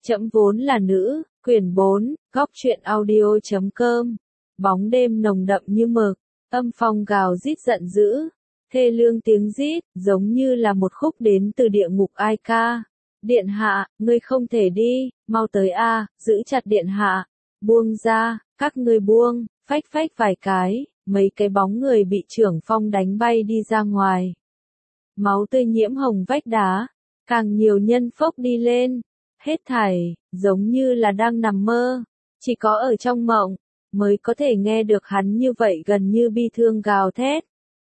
Trẫm vốn là nữ, quyển 4, góc truyện audio.com. Bóng đêm nồng đậm như mực, âm phong gào rít giận dữ, thê lương tiếng rít, giống như là một khúc đến từ địa ngục ai ca. Điện hạ, ngươi không thể đi, mau tới a, giữ chặt điện hạ, buông ra, các ngươi buông, phách phách vài cái, mấy cái bóng người bị trưởng phong đánh bay đi ra ngoài. Máu tươi nhiễm hồng vách đá, càng nhiều nhân phốc đi lên, hết thảy, giống như là đang nằm mơ, chỉ có ở trong mộng, mới có thể nghe được hắn như vậy gần như bi thương gào thét.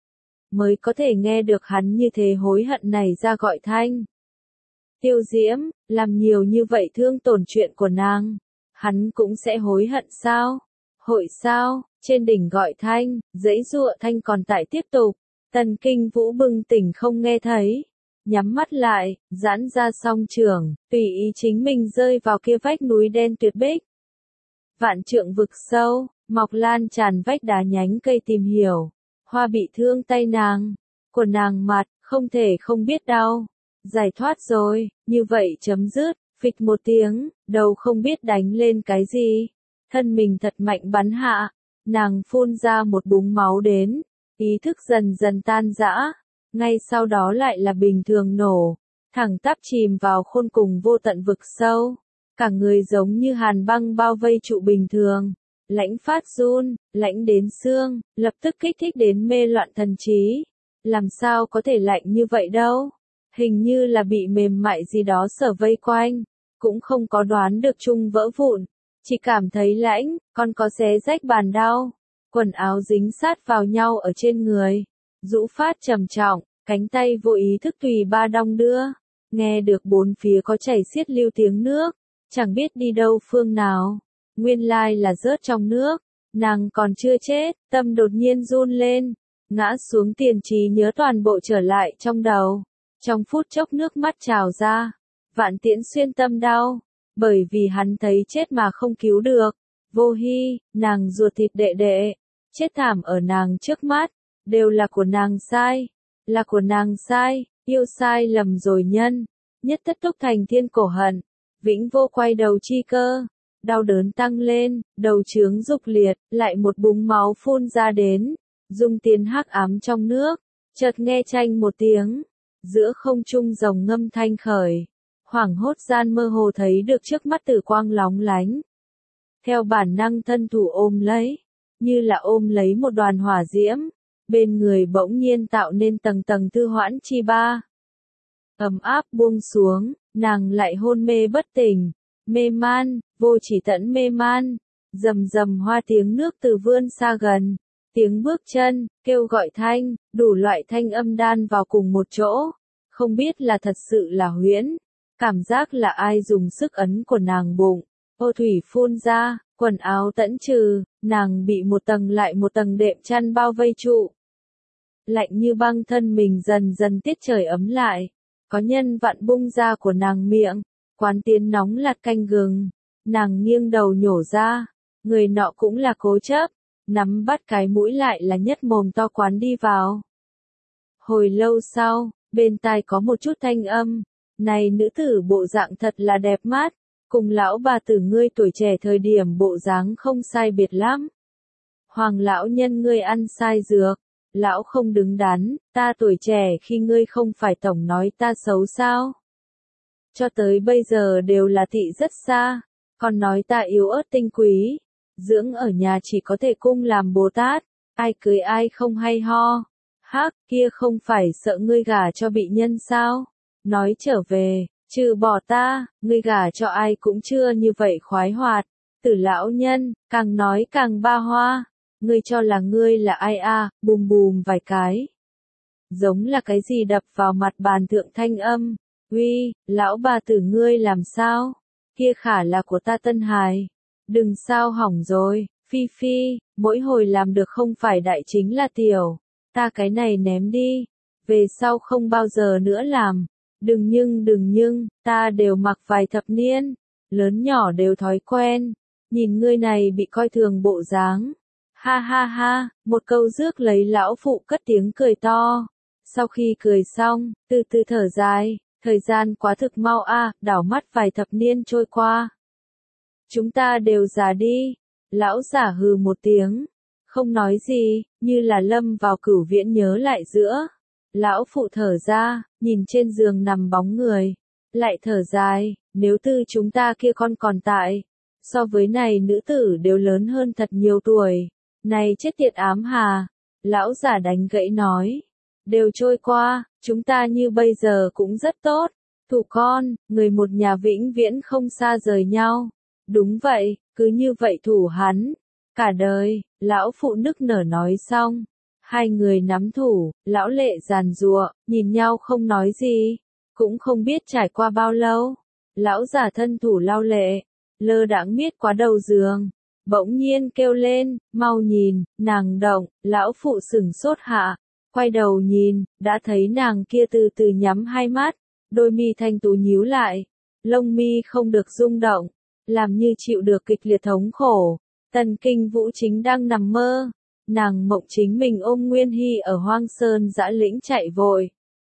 Mới có thể nghe được hắn như thế hối hận này ra gọi thanh. Tiêu Diễm, làm nhiều như vậy thương tổn chuyện của nàng, hắn cũng sẽ hối hận sao? Hội sao? Trên đỉnh gọi thanh, giãy giụa thanh còn tại tiếp tục. Tần Kinh Vũ bừng tỉnh không nghe thấy, nhắm mắt lại, giãn ra song trường, tùy ý chính mình rơi vào kia vách núi đen tuyệt bích. Vạn trượng vực sâu, mọc lan tràn vách đá nhánh cây tìm hiểu, hoa bị thương tay nàng, của nàng mặt, không thể không biết đau. Giải thoát rồi, như vậy chấm dứt, phịch một tiếng, đầu không biết đánh lên cái gì. Thân mình thật mạnh bắn hạ, nàng phun ra một búng máu đến, ý thức dần dần tan rã, ngay sau đó lại là bình thường nổ, thẳng tắp chìm vào khôn cùng vô tận vực sâu. Cả người giống như hàn băng bao vây trụ bình thường, lãnh phát run, lãnh đến xương, lập tức kích thích đến mê loạn thần trí. Làm sao có thể lạnh như vậy đâu? Hình như là bị mềm mại gì đó sở vây quanh, cũng không có đoán được chung vỡ vụn, chỉ cảm thấy lãnh, còn có xé rách bàn đau, quần áo dính sát vào nhau ở trên người, rũ phát trầm trọng, cánh tay vô ý thức tùy ba đong đưa, nghe được bốn phía có chảy xiết lưu tiếng nước, chẳng biết đi đâu phương nào, nguyên lai là rớt trong nước, nàng còn chưa chết, tâm đột nhiên run lên, ngã xuống tiền trí nhớ toàn bộ trở lại trong đầu. Trong phút chốc nước mắt trào ra, Vạn Tiễn Xuyên tâm đau, bởi vì hắn thấy chết mà không cứu được. Vô Hy, nàng ruột thịt đệ đệ, chết thảm ở nàng trước mắt, đều là của nàng sai, là của nàng sai, yêu sai lầm rồi nhân, nhất tất túc thành thiên cổ hận, vĩnh vô quay đầu chi cơ, đau đớn tăng lên, đầu chướng dục liệt, lại một búng máu phun ra đến, dung tiến hắc ám trong nước, chợt nghe chanh một tiếng. Giữa không trung rồng ngâm thanh khởi, hoảng hốt gian mơ hồ thấy được trước mắt tử quang lóng lánh. Theo bản năng thân thủ ôm lấy, như là ôm lấy một đoàn hỏa diễm, bên người bỗng nhiên tạo nên tầng tầng thư hoãn chi ba. Ấm áp buông xuống, nàng lại hôn mê bất tỉnh, mê man, vô chỉ tận mê man, rầm rầm hoa tiếng nước từ vươn xa gần. Tiếng bước chân, kêu gọi thanh, đủ loại thanh âm đan vào cùng một chỗ, không biết là thật sự là huyễn, cảm giác là ai dùng sức ấn của nàng bụng, ô thủy phun ra, quần áo tẫn trừ, nàng bị một tầng lại một tầng đệm chăn bao vây trụ. Lạnh như băng thân mình dần dần tiết trời ấm lại, có nhân vặn bung ra của nàng miệng, quán tiến nóng lạt canh gừng, nàng nghiêng đầu nhổ ra, người nọ cũng là cố chấp. Nắm bắt cái mũi lại là nhất mồm to quán đi vào. Hồi lâu sau, bên tai có một chút thanh âm, này nữ tử bộ dạng thật là đẹp mắt, cùng lão bà tử ngươi tuổi trẻ thời điểm bộ dáng không sai biệt lắm. Hoàng lão nhân ngươi ăn sai dược, lão không đứng đắn, ta tuổi trẻ khi ngươi không phải tổng nói ta xấu sao. Cho tới bây giờ đều là thị rất xa, còn nói ta yếu ớt tinh quý. Dưỡng ở nhà chỉ có thể cung làm Bồ Tát, ai cưới ai không hay ho. Hắc, kia không phải sợ ngươi gả cho bị nhân sao? Nói trở về, trừ bỏ ta, ngươi gả cho ai cũng chưa như vậy khoái hoạt. Tử lão nhân, càng nói càng ba hoa. Ngươi cho là ngươi là ai a? Bùm bùm vài cái. Giống là cái gì đập vào mặt bàn thượng thanh âm. Uy, lão bà tử ngươi làm sao? Kia khả là của ta tân hài. Đừng sao hỏng rồi, Phi Phi, mỗi hồi làm được không phải đại chính là tiểu, ta cái này ném đi, về sau không bao giờ nữa làm, đừng nhưng, ta đều mặc vài thập niên, lớn nhỏ đều thói quen, nhìn ngươi này bị coi thường bộ dáng, ha ha ha, một câu rước lấy lão phụ cất tiếng cười to, sau khi cười xong, từ từ thở dài, Thời gian quá thực mau a, đảo mắt vài thập niên trôi qua. Chúng ta đều già đi. Lão giả hừ một tiếng, không nói gì, như là lâm vào cửu viễn nhớ lại giữa. Lão phụ thở ra, nhìn trên giường nằm bóng người, lại thở dài, nếu tư chúng ta kia con còn tại, so với này nữ tử đều lớn hơn thật nhiều tuổi. Này chết tiệt ám hà, lão giả đánh gãy nói, đều trôi qua, chúng ta như bây giờ cũng rất tốt, thủ con, người một nhà vĩnh viễn không xa rời nhau. Đúng vậy, cứ như vậy thủ hắn, cả đời, lão phụ nức nở nói xong. Hai người nắm thủ, lão lệ giàn giụa, nhìn nhau không nói gì, cũng không biết trải qua bao lâu. Lão giả thân thủ lau lệ, lơ đãng miết qua đầu giường, bỗng nhiên kêu lên, mau nhìn, nàng động, lão phụ sửng sốt hạ, quay đầu nhìn, đã thấy nàng kia từ từ nhắm hai mắt, đôi mi thanh tú nhíu lại, lông mi không được rung động, làm như chịu được kịch liệt thống khổ. Tần Kinh Vũ chính đang nằm mơ, nàng mộng chính mình ôm Nguyên Hy ở Hoang Sơn dã lĩnh chạy vội.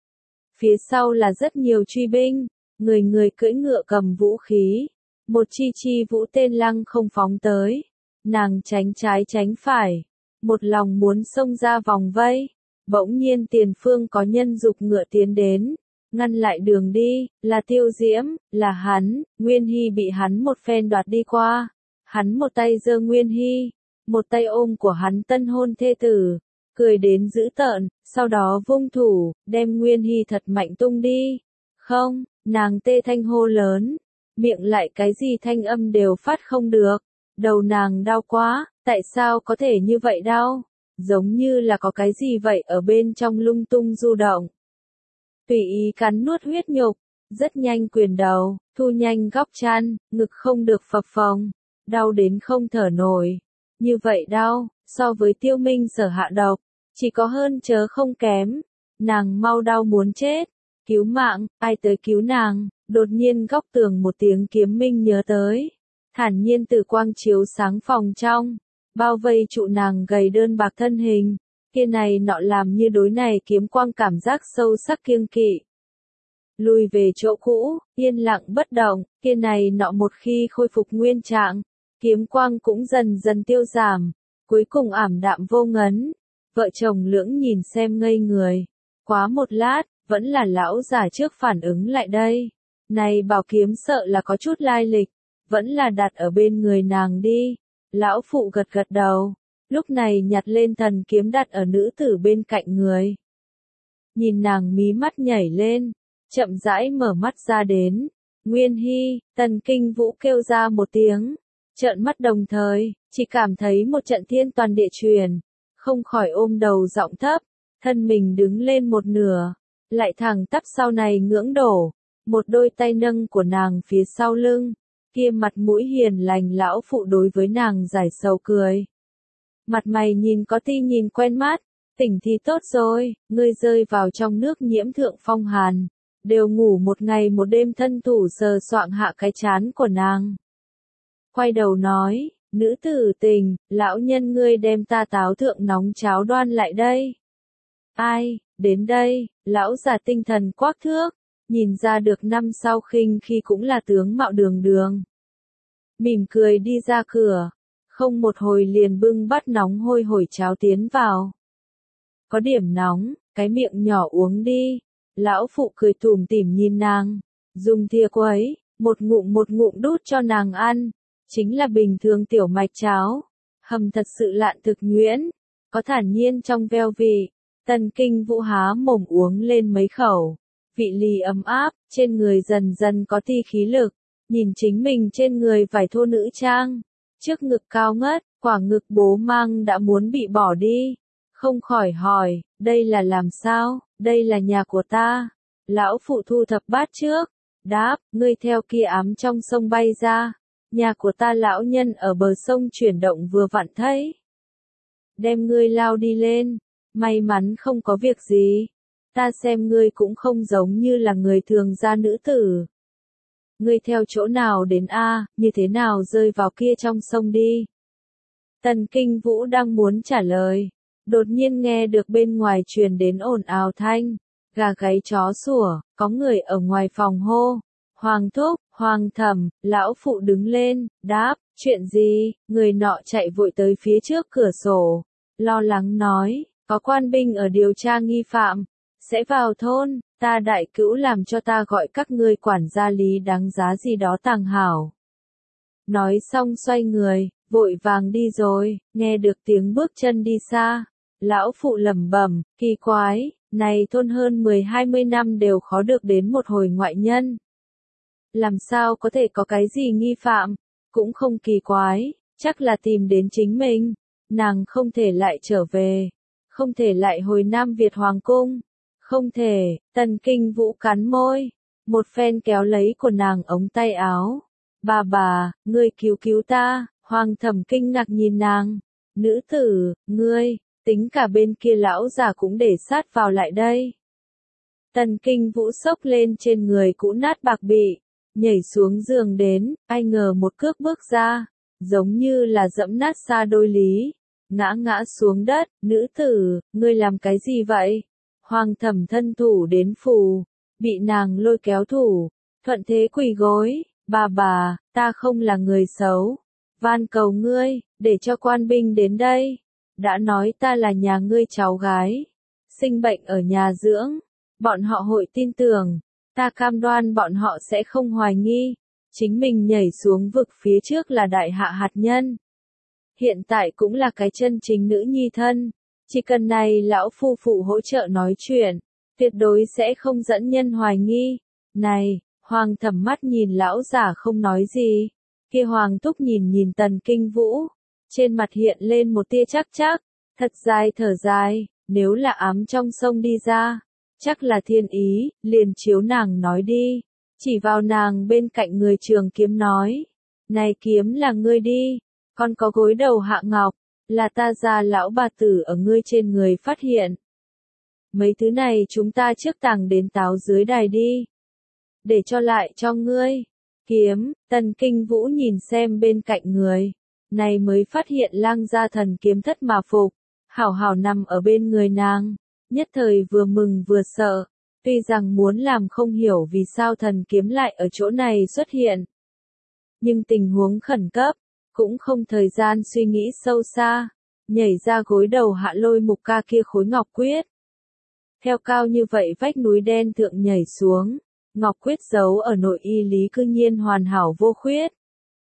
Phía sau là rất nhiều truy binh, người người cưỡi ngựa cầm vũ khí, một chi vũ tên lăng không phóng tới, nàng tránh trái tránh phải, một lòng muốn xông ra vòng vây, bỗng nhiên tiền phương có nhân dục ngựa tiến đến, ngăn lại đường đi, là Tiêu Diễm, là hắn, Nguyên Hy bị hắn một phen đoạt đi qua, hắn một tay giơ Nguyên Hy, một tay ôm của hắn tân hôn thê tử, cười đến dữ tợn, sau đó vung thủ, đem Nguyên Hy thật mạnh tung đi. Không, nàng tê thanh hô lớn, miệng lại cái gì thanh âm đều phát không được, đầu nàng đau quá, tại sao có thể như vậy đau, giống như là có cái gì vậy ở bên trong lung tung du động. Tùy ý cắn nuốt huyết nhục, rất nhanh quyền đầu, thu nhanh góc chăn, ngực không được phập phồng, đau đến không thở nổi. Như vậy đau, so với Tiêu Minh sở hạ độc, chỉ có hơn chớ không kém. Nàng mau đau muốn chết, cứu mạng, ai tới cứu nàng, đột nhiên góc tường một tiếng kiếm minh nhớ tới. Thản nhiên từ quang chiếu sáng phòng trong, bao vây trụ nàng gầy đơn bạc thân hình, kia này nọ làm như đối này kiếm quang cảm giác sâu sắc kiêng kỵ. Lùi về chỗ cũ, yên lặng bất động, kia này nọ một khi khôi phục nguyên trạng, kiếm quang cũng dần dần tiêu giảm, cuối cùng ảm đạm vô ngấn. Vợ chồng lưỡng nhìn xem ngây người. Quá một lát, vẫn là lão già trước phản ứng lại đây. Này bảo kiếm sợ là có chút lai lịch, vẫn là đặt ở bên người nàng đi. Lão phụ gật gật đầu, lúc này nhặt lên thần kiếm đặt ở nữ tử bên cạnh người. Nhìn nàng mí mắt nhảy lên, chậm rãi mở mắt ra đến. Nguyên Hy, Tần Kinh Vũ kêu ra một tiếng, trợn mắt đồng thời, chỉ cảm thấy một trận thiên toàn địa truyền, không khỏi ôm đầu giọng thấp, thân mình đứng lên một nửa, lại thẳng tắp sau này ngưỡng đổ, một đôi tay nâng của nàng phía sau lưng, kia mặt mũi hiền lành lão phụ đối với nàng giải sầu cười. Mặt mày nhìn có ti nhìn quen mắt, tỉnh thì tốt rồi, ngươi rơi vào trong nước nhiễm thượng phong hàn, đều ngủ một ngày một đêm thân thủ sờ soạng hạ cái chán của nàng. Quay đầu nói, nữ tử tình, lão nhân ngươi đem ta táo thượng nóng cháo đoan lại đây. Ai, đến đây, lão già tinh thần quắc thước, nhìn ra được năm sau khinh khi cũng là tướng mạo đường đường. Mỉm cười đi ra cửa, không một hồi liền bưng bát nóng hôi hổi cháo tiến vào. Có điểm nóng, cái miệng nhỏ uống đi, lão phụ cười tủm tỉm nhìn nàng, dùng thìa quấy, một ngụm đút cho nàng ăn. Chính là bình thường tiểu mạch cháo, hầm thật sự lạn thực nhuyễn, có thản nhiên trong veo vị. Tần Kinh Vũ há mồm uống lên mấy khẩu, vị lì ấm áp, trên người dần dần có ti khí lực, nhìn chính mình trên người vải thô nữ trang, trước ngực cao ngất, quả ngực bố mang đã muốn bị bỏ đi, không khỏi hỏi, đây là làm sao, đây là nhà của ta. Lão phụ thu thập bát trước, đáp, ngươi theo kia ám trong sông bay ra. Nhà của ta lão nhân ở bờ sông chuyển động vừa vặn thấy. Đem ngươi lao đi lên, may mắn không có việc gì. Ta xem ngươi cũng không giống như là người thường gia nữ tử. Ngươi theo chỗ nào đến a, như thế nào rơi vào kia trong sông đi. Tần Kinh Vũ đang muốn trả lời, đột nhiên nghe được bên ngoài truyền đến ồn ào thanh, Gà gáy chó sủa, có người ở ngoài phòng hô. Hoàng thúc, Hoàng thẩm, lão phụ đứng lên, đáp, chuyện gì? Người nọ chạy vội tới phía trước cửa sổ, lo lắng nói, có quan binh ở điều tra nghi phạm, sẽ vào thôn, ta đại cữu làm cho ta gọi các ngươi quản gia lý đáng giá gì đó tàng hảo. Nói xong xoay người, vội vàng đi rồi, nghe được tiếng bước chân đi xa. Lão phụ lẩm bẩm, kỳ quái, này thôn hơn 10-20 năm đều khó được đến một hồi ngoại nhân. Làm sao có thể có cái gì nghi phạm, cũng không kỳ quái, chắc là tìm đến chính mình. Nàng không thể lại trở về, không thể lại hồi Nam Việt Hoàng cung, không thể. Tần Kinh Vũ cắn môi, một phen kéo lấy của nàng ống tay áo. Bà, ngươi cứu cứu ta. Hoàng thẩm kinh ngạc nhìn nàng. Nữ tử, ngươi, tính cả bên kia lão già cũng để sát vào lại đây. Tần Kinh Vũ xốc lên trên người cũ nát bạc bị, nhảy xuống giường đến, ai ngờ một cước bước ra, giống như là dẫm nát xa đôi lý, ngã xuống đất. Nữ tử, ngươi làm cái gì vậy? Hoàng thẩm thân thủ đến phù, bị nàng lôi kéo thủ, thuận thế quỳ gối. Bà, ta không là người xấu, van cầu ngươi, để cho quan binh đến đây. Đã nói ta là nhà ngươi cháu gái, sinh bệnh ở nhà dưỡng, bọn họ hội tin tưởng, ta cam đoan bọn họ sẽ không hoài nghi, chính mình nhảy xuống vực phía trước là đại hạ hạt nhân. Hiện tại cũng là cái chân chính nữ nhi thân, chỉ cần này lão phu phụ hỗ trợ nói chuyện, tuyệt đối sẽ không dẫn nhân hoài nghi. Này, Hoàng thẩm mắt nhìn lão giả không nói gì, kia Hoàng thúc nhìn Tần Kinh Vũ, trên mặt hiện lên một tia chắc, thật dài thở dài, nếu là ám trong sông đi ra, chắc là thiên ý, liền chiếu nàng nói đi, chỉ vào nàng bên cạnh người trường kiếm nói, này kiếm là ngươi đi, còn có gối đầu hạ ngọc, là ta già lão bà tử ở ngươi trên người phát hiện. Mấy thứ này chúng ta trước tàng đến táo dưới đài đi, để cho lại cho ngươi. Kiếm, Tần Kinh Vũ nhìn xem bên cạnh người, này mới phát hiện lang gia thần kiếm thất mà phục, hảo nằm ở bên người nàng, nhất thời vừa mừng vừa sợ, tuy rằng muốn làm không hiểu vì sao thần kiếm lại ở chỗ này xuất hiện. Nhưng tình huống khẩn cấp, cũng không thời gian suy nghĩ sâu xa, nhảy ra gối đầu hạ lôi mục ca kia khối ngọc quyết. Theo cao như vậy vách núi đen thượng nhảy xuống, ngọc quyết giấu ở nội y lý cư nhiên hoàn hảo vô khuyết.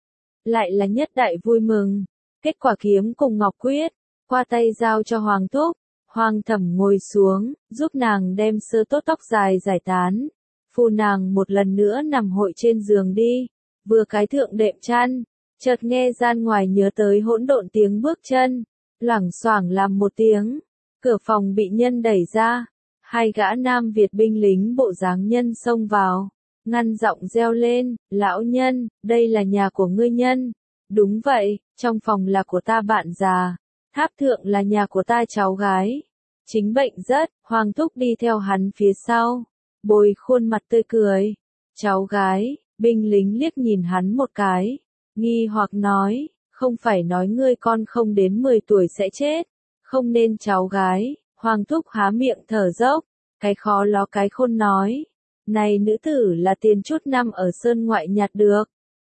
Lại là nhất đại vui mừng, kết quả kiếm cùng ngọc quyết, qua tay giao cho Hoàng thúc, Hoàng thẩm ngồi xuống, giúp nàng đem sơ tốt tóc dài giải tán, phù nàng một lần nữa nằm hội trên giường đi, vừa cái thượng đệm chăn, chợt nghe gian ngoài nhớ tới hỗn độn tiếng bước chân, loảng xoảng làm một tiếng, cửa phòng bị nhân đẩy ra, hai gã Nam Việt binh lính bộ dáng nhân xông vào, ngăn giọng reo lên, lão nhân, đây là nhà của ngươi nhân. Đúng vậy, trong phòng là của ta bạn già, tháp thượng là nhà của ta cháu gái. Chính bệnh rất, Hoàng thúc đi theo hắn phía sau, bồi khuôn mặt tươi cười. Cháu gái, binh lính liếc nhìn hắn một cái, nghi hoặc nói, không phải nói ngươi con không đến 10 tuổi sẽ chết, không nên cháu gái. Hoàng thúc há miệng thở dốc, cái khó ló cái khôn nói, này nữ tử là tiền chút năm ở sơn ngoại nhặt được.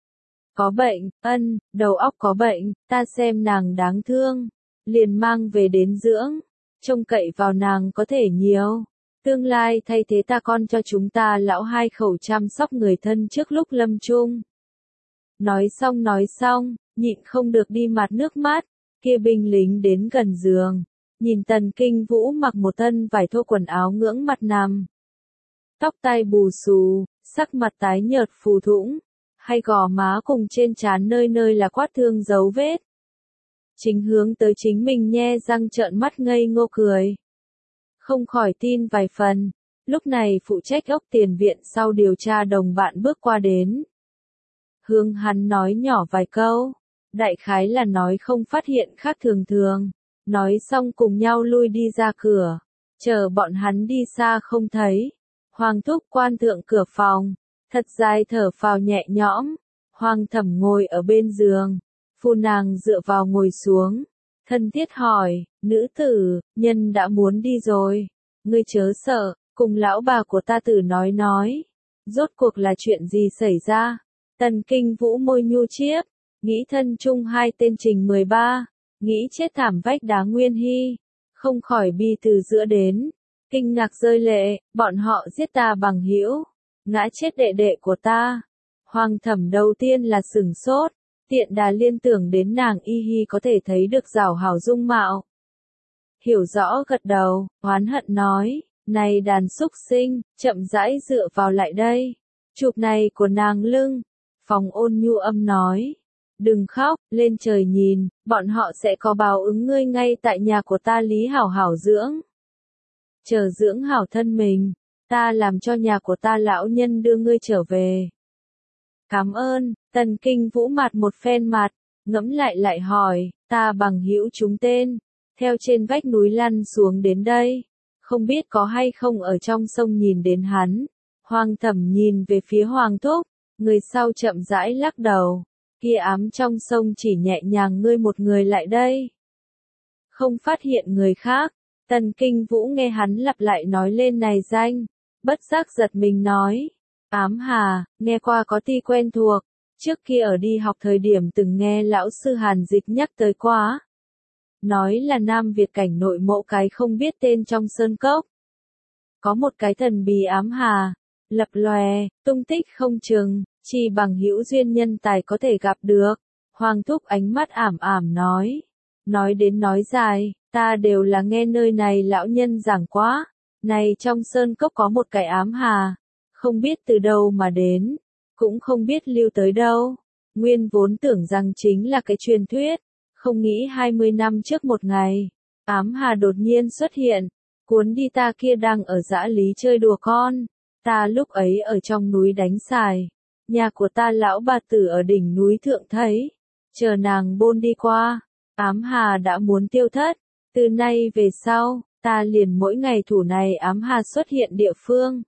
Có bệnh, đầu óc có bệnh, ta xem nàng đáng thương, liền mang về đến dưỡng, trông cậy vào nàng có thể nhiều, tương lai thay thế ta con cho chúng ta lão hai khẩu chăm sóc người thân trước lúc lâm chung. Nói xong, nhịn không được đi mặt nước mắt, kia binh lính đến gần giường, nhìn Tần Kinh Vũ mặc một thân vải thô quần áo ngưỡng mặt nằm. Tóc tai bù xù, sắc mặt tái nhợt phù thủng, hay gò má cùng trên trán nơi nơi là quát thương dấu vết. Chính hướng tới chính mình nhe răng trợn mắt ngây ngô cười. Không khỏi tin vài phần, lúc này phụ trách ốc tiền viện sau điều tra đồng bạn bước qua đến. Hướng hắn nói nhỏ vài câu, đại khái là nói không phát hiện khác thường, nói xong cùng nhau lui đi ra cửa, chờ bọn hắn đi xa không thấy. Hoàng thúc quan thượng cửa phòng, thật dài thở phào nhẹ nhõm, Hoàng thẩm ngồi ở bên giường, phu nàng dựa vào ngồi xuống, thân thiết hỏi, nữ tử, nhân đã muốn đi rồi, ngươi chớ sợ, cùng lão bà của ta tử nói. Rốt cuộc là chuyện gì xảy ra? Tần Kinh Vũ môi nhu chiếp, nghĩ thân chung hai tên Trình 13, nghĩ chết thảm vách đá Nguyên Hy, không khỏi bi từ giữa đến, kinh ngạc rơi lệ, bọn họ giết ta bằng hữu, ngã chết đệ đệ của ta. Hoàng Thẩm đầu tiên là sửng sốt, tiện đà liên tưởng đến nàng Y Hi có thể thấy được rảo hảo dung mạo. Hiểu rõ gật đầu, oán hận nói, này đàn súc sinh, chậm rãi dựa vào lại đây. Chụp này của nàng lưng. Phòng Ôn Nhu âm nói, đừng khóc, lên trời nhìn, bọn họ sẽ có báo ứng ngươi ngay tại nhà của ta Lý hảo hảo dưỡng. Chờ dưỡng hảo thân mình, ta làm cho nhà của ta lão nhân đưa ngươi trở về. Cảm ơn, Tần Kinh Vũ mặt một phen mặt, ngẫm lại hỏi, ta bằng hữu chúng tên, theo trên vách núi lăn xuống đến đây, không biết có hay không ở trong sông nhìn đến hắn. Hoàng Thẩm nhìn về phía Hoàng Thúc, người sau chậm rãi lắc đầu, kia ám trong sông chỉ nhẹ nhàng ngươi một người lại đây. Không phát hiện người khác, Tần Kinh Vũ nghe hắn lặp lại nói lên này danh, bất giác giật mình nói, ám hà, nghe qua có ti quen thuộc, trước kia ở đi học thời điểm từng nghe lão sư Hàn Dịch nhắc tới quá. Nói là Nam Việt cảnh nội mộ cái không biết tên trong sơn cốc. Có một cái thần bí ám hà, lập lòe, tung tích không chừng, chỉ bằng hữu duyên nhân tài có thể gặp được. Hoàng Thúc ánh mắt ảm ảm nói đến nói dài, ta đều là nghe nơi này lão nhân giảng quá, này trong sơn cốc có một cái ám hà, không biết từ đâu mà đến, cũng không biết lưu tới đâu, nguyên vốn tưởng rằng chính là cái truyền thuyết, không nghĩ 20 năm trước một ngày, ám hà đột nhiên xuất hiện, cuốn đi ta kia đang ở dã lý chơi đùa con, ta lúc ấy ở trong núi đánh xài, nhà của ta lão bà tử ở đỉnh núi thượng thấy, chờ nàng bôn đi qua, ám hà đã muốn tiêu thất, từ nay về sau, ta liền mỗi ngày thủ này ám hà xuất hiện địa phương.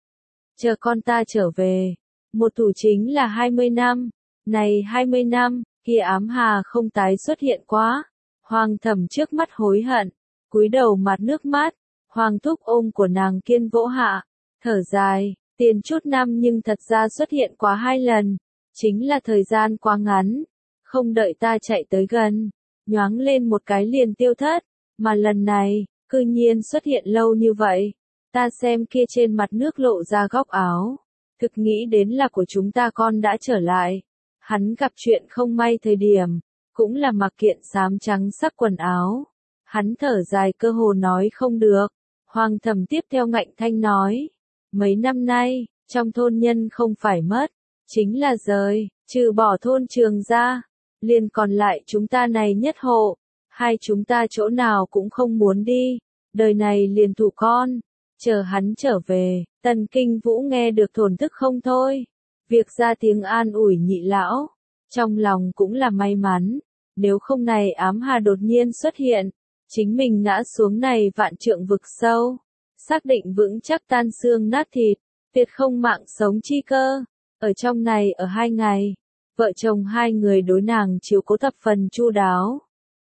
Chờ con ta trở về, một thủ chính là 20 năm, này 20 năm, kia ám hà không tái xuất hiện quá. Hoàng Thẩm trước mắt hối hận, cúi đầu mặt nước mắt, Hoàng Thúc ôm của nàng kiên vỗ hạ, thở dài, tiền chút năm nhưng thật ra xuất hiện quá 2 lần, chính là thời gian quá ngắn, không đợi ta chạy tới gần, nhoáng lên một cái liền tiêu thất, mà lần này, cư nhiên xuất hiện lâu như vậy, ta xem kia trên mặt nước lộ ra góc áo, thực nghĩ đến là của chúng ta con đã trở lại. Hắn gặp chuyện không may thời điểm, cũng là mặc kiện xám trắng sắc quần áo. Hắn thở dài cơ hồ nói không được. Hoàng Thẩm tiếp theo ngạnh thanh nói. Mấy năm nay, trong thôn nhân không phải mất, chính là rời, trừ bỏ thôn Trường ra, liền còn lại chúng ta này nhất hộ. Hai chúng ta chỗ nào cũng không muốn đi, đời này liền thủ con, chờ hắn trở về. Tần Kinh Vũ nghe được thổn thức không thôi. Việc ra tiếng an ủi nhị lão, trong lòng cũng là may mắn, nếu không này ám hà đột nhiên xuất hiện, chính mình ngã xuống này vạn trượng vực sâu, xác định vững chắc tan xương nát thịt, tuyệt không mạng sống chi cơ. Ở trong này ở 2 ngày, vợ chồng hai người đối nàng chiếu cố thập phần chu đáo.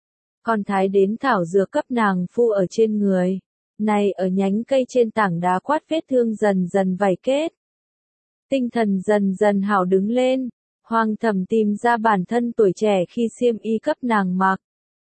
Còn thái đến thảo dược cấp nàng phu ở trên người, này ở nhánh cây trên tảng đá quát vết thương dần dần vảy kết. Tinh thần dần dần hảo đứng lên, Hoàng Thẩm tìm ra bản thân tuổi trẻ khi xiêm y cấp nàng mặc.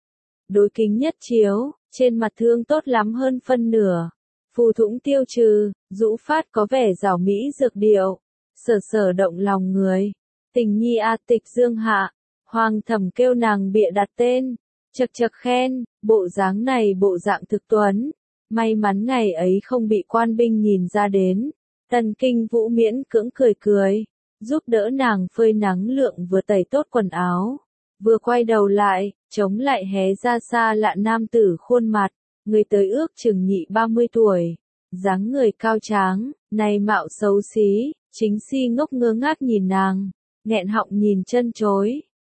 Đối kính nhất chiếu, trên mặt thương tốt lắm hơn phân nửa. Phù thủng tiêu trừ, rũ phát có vẻ rảo mỹ dược điệu, sở động lòng người. Tình nhi a tịch dương hạ, Hoàng Thẩm kêu nàng bịa đặt tên, chật khen, bộ dáng này bộ dạng thực tuấn. May mắn ngày ấy không bị quan binh nhìn ra đến. Tần Kinh Vũ miễn cưỡng cười, giúp đỡ nàng phơi nắng lượng vừa tẩy tốt quần áo, vừa quay đầu lại, chống lại hé ra xa lạ nam tử khuôn mặt, người tới ước chừng nhị 30 tuổi, dáng người cao tráng, này mạo xấu xí, chính si ngốc ngơ ngác nhìn nàng, nghẹn họng nhìn chân chối.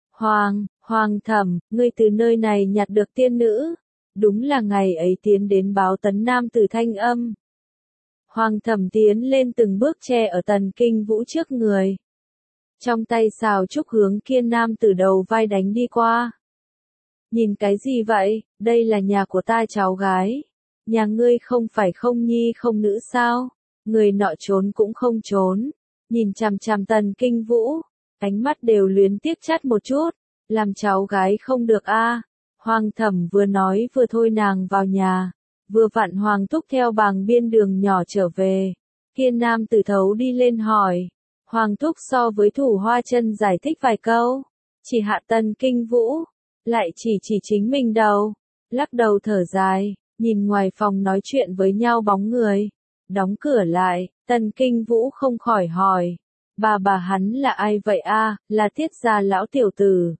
Hoàng Thẩm, ngươi từ nơi này nhặt được tiên nữ, đúng là ngày ấy tiến đến báo tấn nam tử thanh âm. Hoàng Thẩm tiến lên từng bước che ở Tần Kinh Vũ trước người. Trong tay xào trúc hướng kia nam tử đầu vai đánh đi qua. Nhìn cái gì vậy, đây là nhà của ta cháu gái. Nhà ngươi không phải không nhi không nữ sao? Người nọ trốn cũng không trốn. Nhìn chằm chằm Tần Kinh Vũ, ánh mắt đều luyến tiếc chắt một chút. Làm cháu gái không được a. Hoàng Thẩm vừa nói vừa thôi nàng vào nhà. Vừa vặn Hoàng Thúc theo bàng biên đường nhỏ trở về. Kia nam tử thấu đi lên hỏi. Hoàng Thúc so với Thủ Hoa Chân giải thích vài câu. Chỉ hạ Tần Kinh Vũ. Lại chỉ chính mình đầu. Lắc đầu thở dài. Nhìn ngoài phòng nói chuyện với nhau bóng người. Đóng cửa lại. Tần Kinh Vũ không khỏi hỏi. Bà hắn là ai vậy a? Là Tiết gia lão tiểu tử.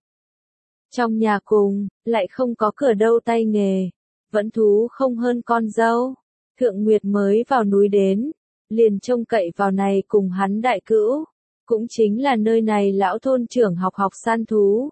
Trong nhà cùng, lại không có cửa đâu tay nghề. Vẫn thú không hơn con dâu. Thượng Nguyệt mới vào núi đến. Liền trông cậy vào này cùng hắn đại cữu. Cũng chính là nơi này lão thôn trưởng học săn thú.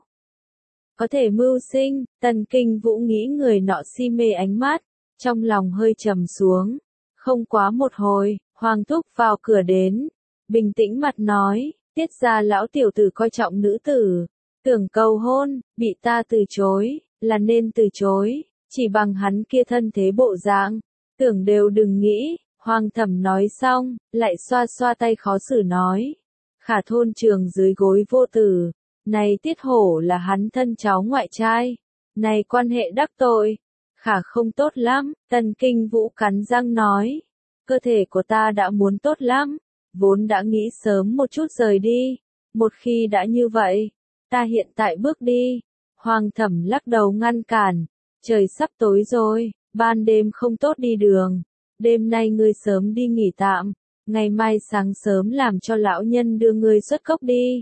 Có thể mưu sinh, Tần Kinh Vũ nghĩ người nọ si mê ánh mắt. Trong lòng hơi trầm xuống. Không quá một hồi, Hoàng Thúc vào cửa đến. Bình tĩnh mặt nói, Tiết gia lão tiểu tử coi trọng nữ tử. Tưởng cầu hôn, bị ta từ chối, là nên từ chối. Chỉ bằng hắn kia thân thế bộ dạng. Tưởng đều đừng nghĩ. Hoàng Thẩm nói xong, lại xoa xoa tay khó xử nói. Khả thôn trường dưới gối vô tử. Này Tiết Hổ là hắn thân cháu ngoại trai. Này quan hệ đắc tội. Khả không tốt lắm, Tần Kinh Vũ cắn răng nói. Cơ thể của ta đã muốn tốt lắm. Vốn đã nghĩ sớm một chút rời đi. Một khi đã như vậy, ta hiện tại bước đi. Hoàng Thẩm lắc đầu ngăn cản. Trời sắp tối rồi, ban đêm không tốt đi đường. Đêm nay ngươi sớm đi nghỉ tạm. Ngày mai sáng sớm làm cho lão nhân đưa ngươi xuất cốc đi.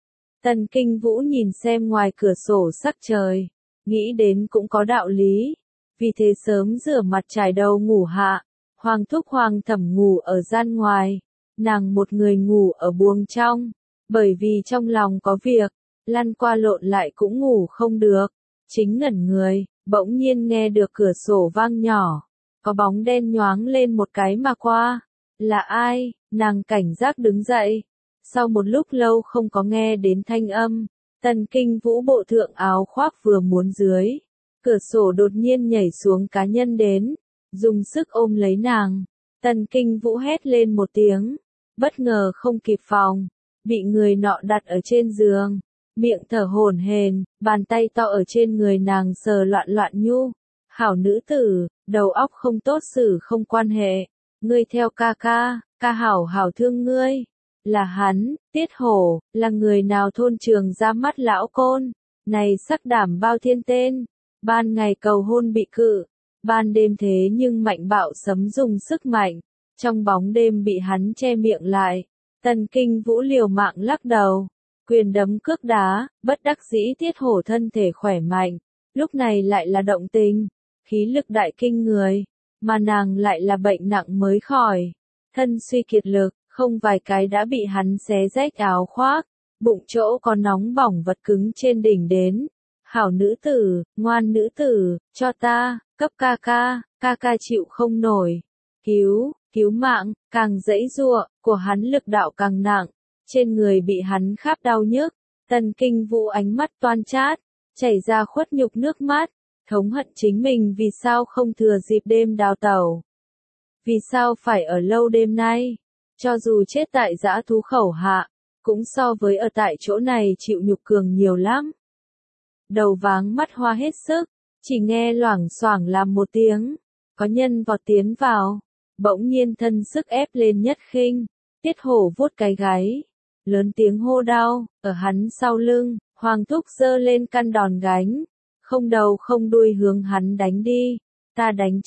Tần Kinh Vũ nhìn xem ngoài cửa sổ sắc trời. Nghĩ đến cũng có đạo lý. Vì thế sớm rửa mặt trải đầu ngủ hạ. Hoàng Thúc Hoàng Thẩm ngủ ở gian ngoài. Nàng một người ngủ ở buồng trong. Bởi vì trong lòng có việc. Lăn qua lộn lại cũng ngủ không được. Chính ngẩn người, bỗng nhiên nghe được cửa sổ vang nhỏ. Có bóng đen nhoáng lên một cái mà qua. Là ai? Nàng cảnh giác đứng dậy. Sau một lúc lâu không có nghe đến thanh âm. Tần Kinh Vũ bộ thượng áo khoác vừa muốn dưới. Cửa sổ đột nhiên nhảy xuống cá nhân đến. Dùng sức ôm lấy nàng. Tần Kinh Vũ hét lên một tiếng. Bất ngờ không kịp phòng. Bị người nọ đặt ở trên giường. Miệng thở hổn hển, bàn tay to ở trên người nàng sờ loạn loạn nhu. Hảo nữ tử, đầu óc không tốt xử không quan hệ. Ngươi theo ca ca hảo hảo thương ngươi. Là hắn, Tiết Hổ, là người nào thôn trường ra mắt lão côn. Này sắc đảm bao thiên tên. Ban ngày cầu hôn bị cự. Ban đêm thế nhưng mạnh bạo sấm dùng sức mạnh. Trong bóng đêm bị hắn che miệng lại. Tần Kinh Vũ liều mạng lắc đầu. Quyền đấm cước đá, bất đắc dĩ Tiết Hổ thân thể khỏe mạnh. Lúc này lại là động tình. Khí lực đại kinh người. Mà nàng lại là bệnh nặng mới khỏi. Thân suy kiệt lực, không vài cái đã bị hắn xé rách áo khoác. Bụng chỗ có nóng bỏng vật cứng trên đỉnh đến. Hảo nữ tử, ngoan nữ tử, cho ta, cấp ca ca chịu không nổi. Cứu mạng, càng dãy giụa, của hắn lực đạo càng nặng. Trên người bị hắn kháp đau nhức. Tần Kinh Vũ ánh mắt toan chát, chảy ra khuất nhục nước mắt. Thống hận chính mình vì sao không thừa dịp đêm đào tẩu. Vì sao phải ở lâu đêm nay. Cho dù chết tại dã thú khẩu hạ, cũng so với ở tại chỗ này chịu nhục cường nhiều lắm. Đầu váng mắt hoa hết sức, chỉ nghe loảng xoảng làm một tiếng. Có nhân vọt tiến vào, bỗng nhiên thân sức ép lên nhất khinh. Tiết Hổ vuốt cái gáy, lớn tiếng hô đau, ở hắn sau lưng, Hoàng Thúc giơ lên căn đòn gánh. Không đầu không đuôi hướng hắn đánh đi. Ta đánh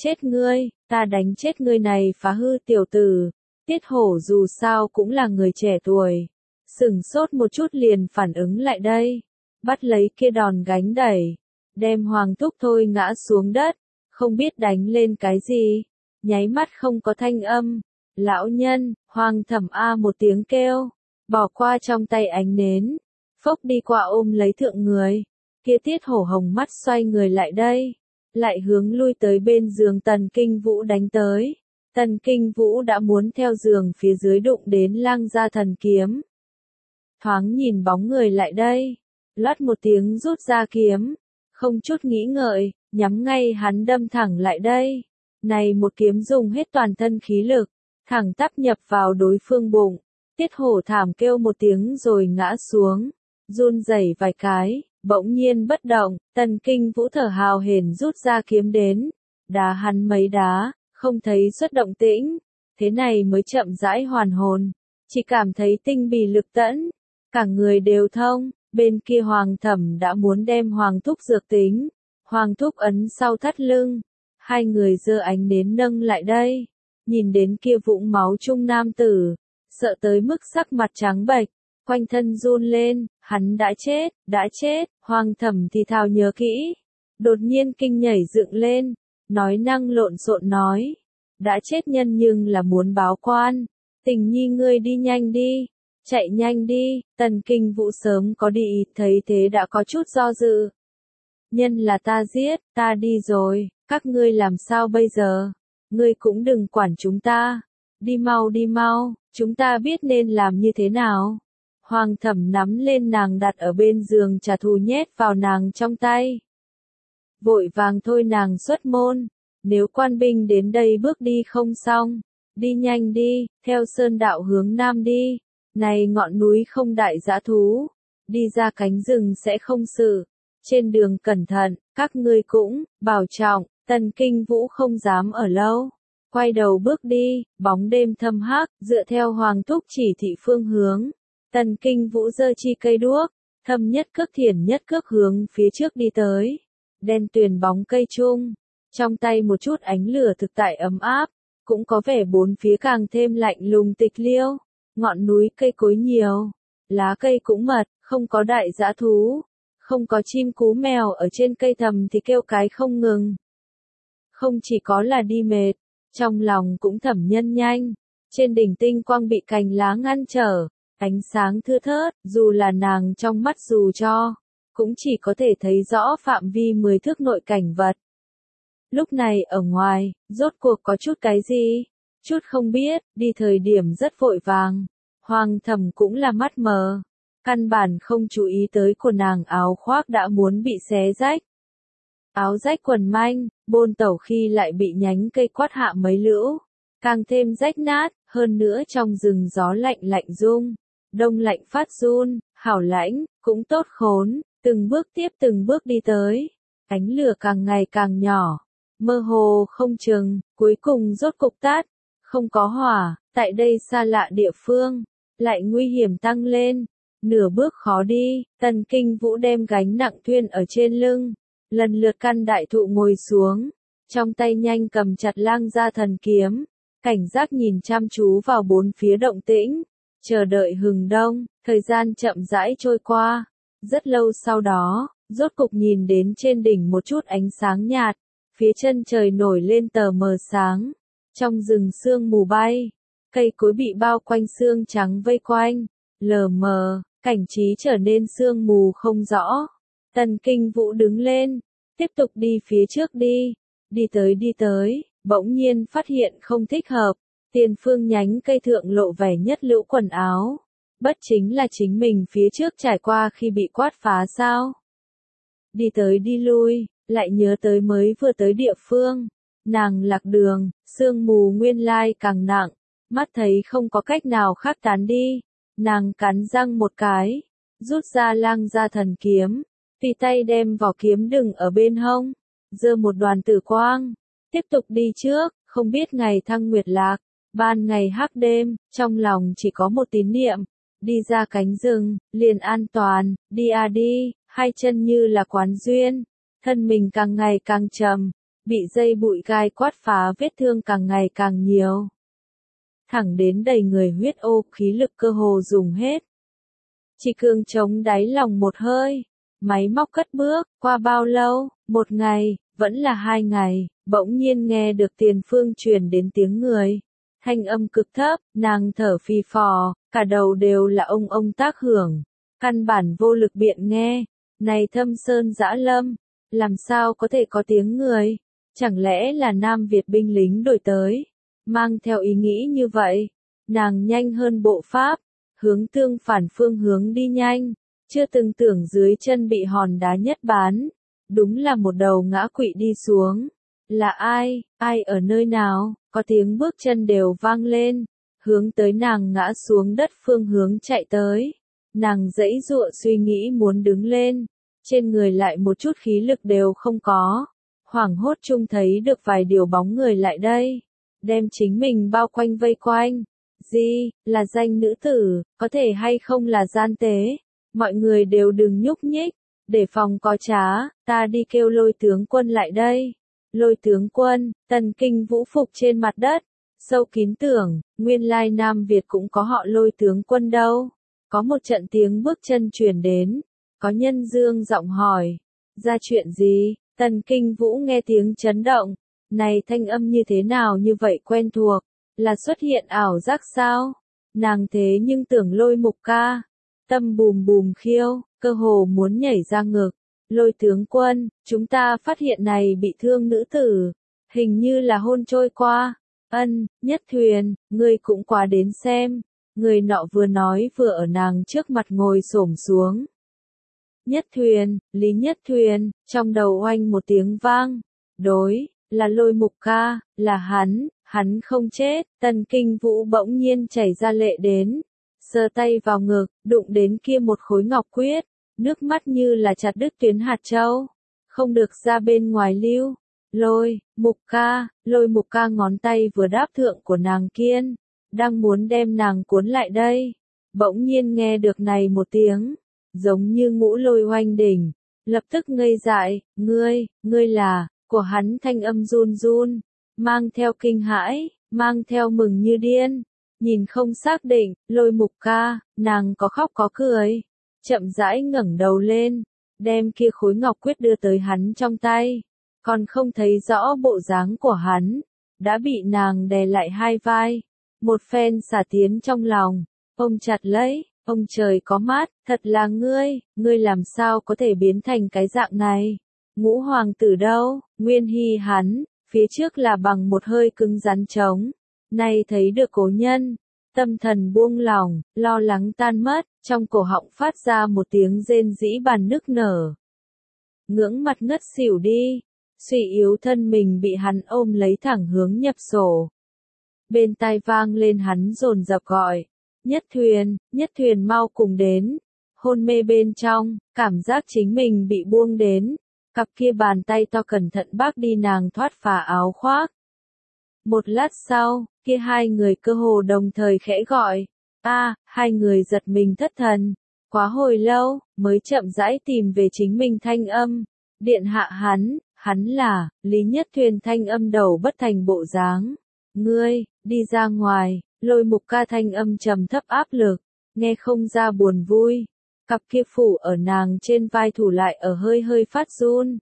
chết ngươi này phá hư tiểu tử. Tiết Hổ dù sao cũng là người trẻ tuổi. Sửng sốt một chút liền phản ứng lại đây. Bắt lấy kia đòn gánh đẩy. Đem Hoàng Thúc thôi ngã xuống đất. Không biết đánh lên cái gì. Nháy mắt không có thanh âm. Lão nhân, Hoàng Thẩm a một tiếng kêu. Bỏ qua trong tay ánh nến. Phốc đi qua ôm lấy thượng người. Kia Tiết Hổ hồng mắt xoay người lại đây. Lại hướng lui tới bên giường Tần Kinh Vũ đánh tới. Tần Kinh Vũ đã muốn theo giường phía dưới đụng đến Lang gia thần kiếm. Thoáng nhìn bóng người lại đây. Loát một tiếng rút ra kiếm. Không chút nghĩ ngợi, nhắm ngay hắn đâm thẳng lại đây. Này một kiếm dùng hết toàn thân khí lực, thẳng tắp nhập vào đối phương bụng. Tiết hổ thảm kêu một tiếng rồi ngã xuống, run rẩy vài cái, bỗng nhiên bất động. Tần Kinh Vũ thở hào hển rút ra kiếm đến, đá hắn mấy đá, không thấy xuất động tĩnh, thế này mới chậm rãi hoàn hồn, chỉ cảm thấy tinh bì lực tẫn, cả người đều thông. Bên kia Hoàng Thẩm đã muốn đem Hoàng Thúc dược tính, Hoàng Thúc ấn sau thắt lưng, hai người giơ ánh nến nâng lại đây, nhìn đến kia vũng máu trung nam tử, sợ tới mức sắc mặt trắng bệch, quanh thân run lên, hắn đã chết. Hoàng Thẩm thì thào nhớ kỹ, đột nhiên kinh nhảy dựng lên, nói năng lộn xộn nói, đã chết nhân nhưng là muốn báo quan, Tình Nhi ngươi đi nhanh đi, chạy nhanh đi. Tần Kinh Vũ sớm có đi, thấy thế đã có chút do dự. Nhân là ta giết, ta đi rồi, các ngươi làm sao bây giờ? Ngươi cũng đừng quản chúng ta, đi mau, chúng ta biết nên làm như thế nào. Hoàng Thẩm nắm lên nàng đặt ở bên giường trả thù nhét vào nàng trong tay. Vội vàng thôi nàng xuất môn, nếu quan binh đến đây bước đi không xong, đi nhanh đi, theo sơn đạo hướng nam đi, này ngọn núi không đại dã thú, đi ra cánh rừng sẽ không sự, trên đường cẩn thận, các ngươi cũng, bảo trọng. Tần Kinh Vũ không dám ở lâu, quay đầu bước đi, bóng đêm thâm hắc, dựa theo Hoàng Thúc chỉ thị phương hướng. Tần Kinh Vũ giơ chi cây đuốc, thâm nhất cước thiển nhất cước hướng phía trước đi tới, đen tuyền bóng cây chung, trong tay một chút ánh lửa thực tại ấm áp, cũng có vẻ bốn phía càng thêm lạnh lùng tịch liêu, ngọn núi cây cối nhiều, lá cây cũng mật, không có đại dã thú, không có chim cú mèo ở trên cây thầm thì kêu cái không ngừng. Không chỉ có là đi mệt, trong lòng cũng thẩm nhân nhanh, trên đỉnh tinh quang bị cành lá ngăn trở, ánh sáng thưa thớt, dù là nàng trong mắt dù cho, cũng chỉ có thể thấy rõ phạm vi 10 thước nội cảnh vật. Lúc này ở ngoài, rốt cuộc có chút cái gì? Chút không biết, đi thời điểm rất vội vàng. Hoàng Thẩm cũng là mắt mờ, căn bản không chú ý tới của nàng áo khoác đã muốn bị xé rách. Áo rách quần manh, bôn tẩu khi lại bị nhánh cây quát hạ mấy lũ, càng thêm rách nát, hơn nữa trong rừng gió lạnh lạnh rung, đông lạnh phát run, hảo lãnh, cũng tốt khốn, từng bước đi tới, ánh lửa càng ngày càng nhỏ, mơ hồ không chừng, cuối cùng rốt cục tắt, không có hỏa, tại đây xa lạ địa phương, lại nguy hiểm tăng lên, nửa bước khó đi. Tần Kinh Vũ đem gánh nặng thuyên ở trên lưng, lần lượt căn đại thụ ngồi xuống, trong tay nhanh cầm chặt lang gia thần kiếm, cảnh giác nhìn chăm chú vào bốn phía động tĩnh, chờ đợi hừng đông. Thời gian chậm rãi trôi qua, rất lâu sau đó, rốt cục nhìn đến trên đỉnh một chút ánh sáng nhạt, phía chân trời nổi lên tờ mờ sáng, trong rừng sương mù bay, cây cối bị bao quanh sương trắng vây quanh, lờ mờ, cảnh trí trở nên sương mù không rõ. Tần Kinh Vũ đứng lên, tiếp tục đi phía trước đi tới, bỗng nhiên phát hiện không thích hợp, tiền phương nhánh cây thượng lộ vẻ nhất lũ quần áo, bất chính là chính mình phía trước trải qua khi bị quát phá sao? Đi tới đi lui, lại nhớ tới mới vừa tới địa phương, nàng lạc đường, sương mù nguyên lai càng nặng, mắt thấy không có cách nào khác tán đi, nàng cắn răng một cái, rút ra lang gia thần kiếm, tùy tay đem vỏ kiếm đừng ở bên hông, giơ một đoàn tử quang, tiếp tục đi trước, không biết ngày thăng nguyệt lạc, ban ngày hắc đêm, trong lòng chỉ có một tín niệm, đi ra cánh rừng, liền an toàn, đi à đi, hai chân như là quán duyên, thân mình càng ngày càng trầm, bị dây bụi gai quát phá vết thương càng ngày càng nhiều. Thẳng đến đầy người huyết ô, khí lực cơ hồ dùng hết. Chỉ cường chống đáy lòng một hơi, máy móc cất bước, qua bao lâu, một ngày, vẫn là 2 ngày, bỗng nhiên nghe được tiền phương truyền đến tiếng người. Thanh âm cực thấp, nàng thở phì phò, cả đầu đều là ông tác hưởng, căn bản vô lực biện nghe. Này thâm sơn dã lâm, làm sao có thể có tiếng người? Chẳng lẽ là Nam Việt binh lính đổi tới? Mang theo ý nghĩ như vậy, nàng nhanh hơn bộ pháp, hướng tương phản phương hướng đi nhanh, chưa từng tưởng dưới chân bị hòn đá nhất bán, đúng là một đầu ngã quỵ đi xuống. Là ai, ai ở nơi nào, có tiếng bước chân đều vang lên, hướng tới nàng ngã xuống đất phương hướng chạy tới. Nàng giãy giụa suy nghĩ muốn đứng lên, trên người lại một chút khí lực đều không có. Hoảng hốt chung thấy được vài điều bóng người lại đây, đem chính mình bao quanh vây quanh. Gì, là danh nữ tử, có thể hay không là gian tế? Mọi người đều đừng nhúc nhích, để phòng có trá, ta đi kêu Lôi tướng quân lại đây. Lôi tướng quân, Tần Kinh Vũ phục trên mặt đất, sâu kín tưởng, nguyên lai Nam Việt cũng có họ Lôi tướng quân đâu. Có một trận tiếng bước chân truyền đến, có nhân dương giọng hỏi, ra chuyện gì? Tần Kinh Vũ nghe tiếng chấn động, này thanh âm như thế nào như vậy quen thuộc, là xuất hiện ảo giác sao? Nàng thế nhưng tưởng Lôi Mục Ca, tâm bùm bùm khiêu, cơ hồ muốn nhảy ra ngực. Lôi tướng quân, chúng ta phát hiện này bị thương nữ tử, hình như là hôn trôi qua. Ân, Nhất Thuyền, ngươi cũng qua đến xem. Người nọ vừa nói vừa ở nàng trước mặt ngồi xổm xuống. Nhất Thuyền, Lý Nhất Thuyền, trong đầu oanh một tiếng vang. Đối, là Lôi Mục Ca, là hắn không chết. Tần Kinh Vũ bỗng nhiên chảy ra lệ đến, giơ tay vào ngực, đụng đến kia một khối ngọc quyết, nước mắt như là chặt đứt tuyến hạt châu, không được ra bên ngoài lưu. Lôi Mục Ca ngón tay vừa đáp thượng của nàng kiên, đang muốn đem nàng cuốn lại đây, bỗng nhiên nghe được này một tiếng, giống như ngũ lôi oanh đỉnh, lập tức ngây dại, ngươi là, của hắn thanh âm run run, mang theo kinh hãi, mang theo mừng như điên, nhìn không xác định, Lôi Mục Ca, nàng có khóc có cười, chậm rãi ngẩng đầu lên, đem kia khối ngọc quyết đưa tới hắn trong tay, còn không thấy rõ bộ dáng của hắn, đã bị nàng đè lại hai vai, một phen xả tiến trong lòng, ôm chặt lấy, ông trời có mắt, thật là ngươi làm sao có thể biến thành cái dạng này, Ngũ hoàng tử đâu, Nguyên Hy hắn, phía trước là bằng một hơi cứng rắn trống, nay thấy được cố nhân, tâm thần buông lỏng, lo lắng tan mất, trong cổ họng phát ra một tiếng rên rĩ bàn nức nở. Ngưỡng mặt ngất xỉu đi, suy yếu thân mình bị hắn ôm lấy thẳng hướng nhập sổ. Bên tai vang lên hắn dồn dập gọi, Nhất Thuyền mau cùng đến, hôn mê bên trong, cảm giác chính mình bị buông đến, cặp kia bàn tay to cẩn thận bác đi nàng thoát phà áo khoác. Một lát sau, kia hai người cơ hồ đồng thời khẽ gọi, hai người giật mình thất thần, quá hồi lâu, mới chậm rãi tìm về chính mình thanh âm, điện hạ hắn là, Lý Nhất Thuyền thanh âm đầu bất thành bộ dáng, ngươi, đi ra ngoài, Lôi Mục Ca thanh âm trầm thấp áp lực, nghe không ra buồn vui, cặp kia phủ ở nàng trên vai thủ lại ở hơi hơi phát run.